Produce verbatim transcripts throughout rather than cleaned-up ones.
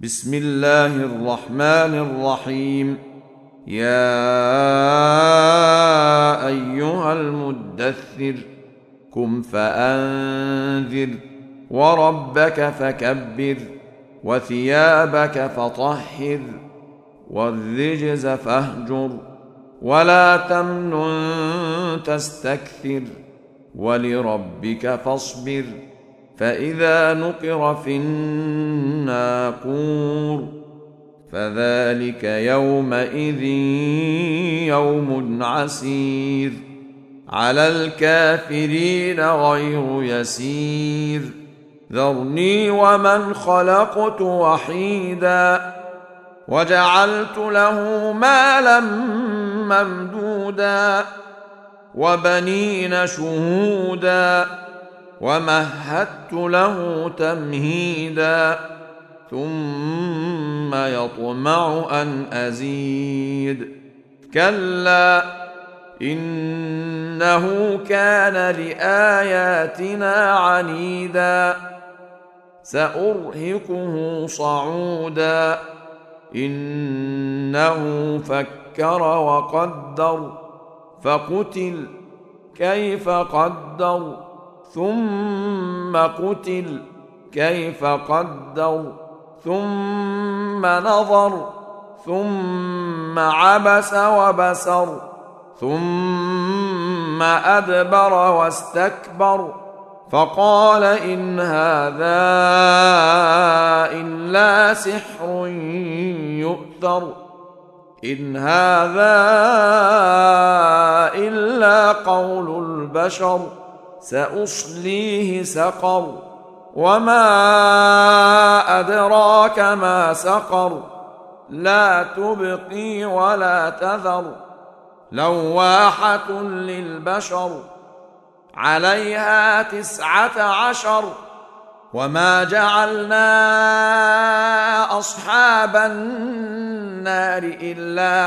بسم الله الرحمن الرحيم. يا أيها المدثر قم فأنذر وربك فكبر وثيابك فطهر والرجز فاهجر ولا تمنن تستكثر ولربك فاصبر فإذا نقر في الناقور فذلك يومئذ يوم عسير على الكافرين غير يسير. ذرني ومن خلقت وحيدا وجعلت له مالا ممدودا وبنين شهودا ومهدت له تمهيدا ثم يطمع أن أزيد كلا إنه كان لآياتنا عنيدا سأرهقه صعودا إنه فكر وقدر فقتل كيف قدر ثم قتل كيف قدر ثم نظر ثم عبس وبسر ثم أدبر واستكبر فقال إن هذا إلا سحر يؤثر إن هذا إلا قول البشر سأصليه سقر وما أدراك ما سقر لا تبقي ولا تذر لواحة للبشر عليها تسعة عشر وما جعلنا أصحاب النار إلا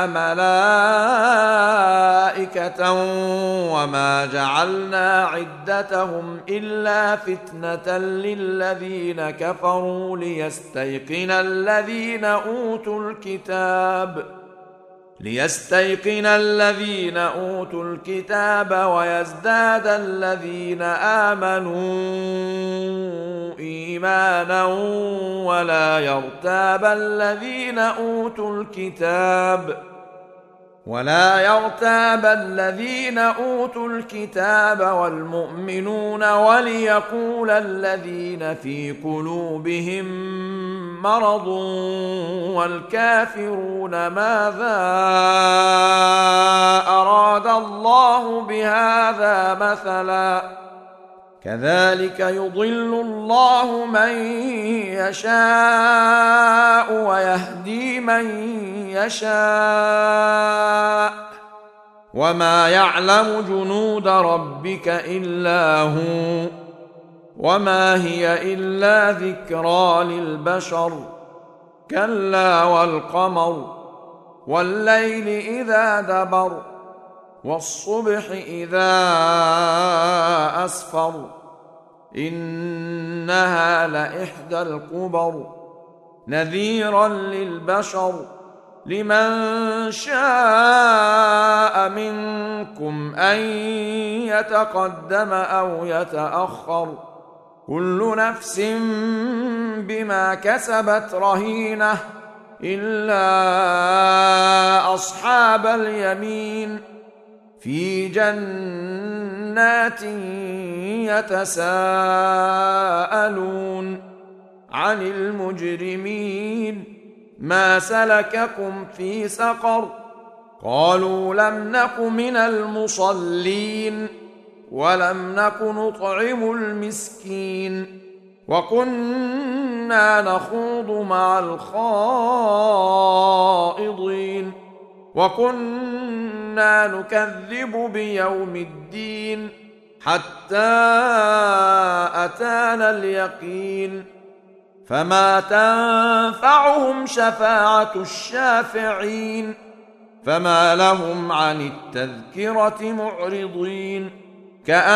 ملائكة وما جعلنا عدتهم إلا فتنة للذين كفروا ليستيقن الذين أوتوا الكتاب ليستيقن الذين أوتوا الكتاب ويزداد الذين آمنوا إيمانا ولا يرتاب الذين أوتوا الكتاب ولا يرتاب الذين أوتوا الكتاب والمؤمنون وليقول الذين في قلوبهم مرض والكافرون ماذا أراد الله بهذا مثلا كذلك يضل الله من يشاء ويهدي من يشاء وما يعلم جنود ربك إلا هو وما هي إلا ذكرى للبشر كلا والقمر والليل إذا دبر والصبح إذا أسفر إنها لإحدى الكبر نذيرا للبشر لمن شاء منكم أن يتقدم أو يتأخر كل نفس بما كسبت رهينة إلا أصحاب اليمين في جنات يتساءلون عن المجرمين ما سلككم في سقر قالوا لم نك من المصلين ولم نك نطعم المسكين وكنا نخوض مع الخائضين وكنا نكذب بيوم الدين حتى أتانا اليقين فما تنفعهم شفاعة الشافعين فما لهم عن التذكرة معرضين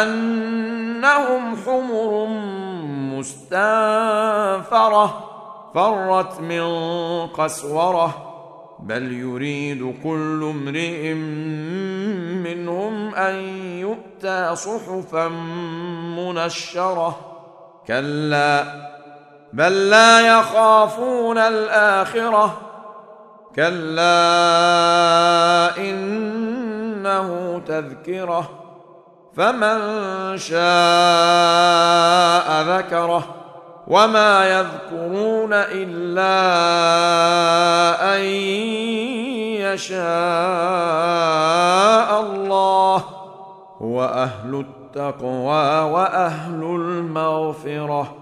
كأنهم حمر مستنفرة فرت من قسوره بل يريد كل امرئ منهم ان يؤتى صحفا منشره كلا بل لا يخافون الاخره كلا انه تذكره فمن شاء ذكره وما يذكرون الا ان يشاء الله هو اهل التقوى واهل المغفره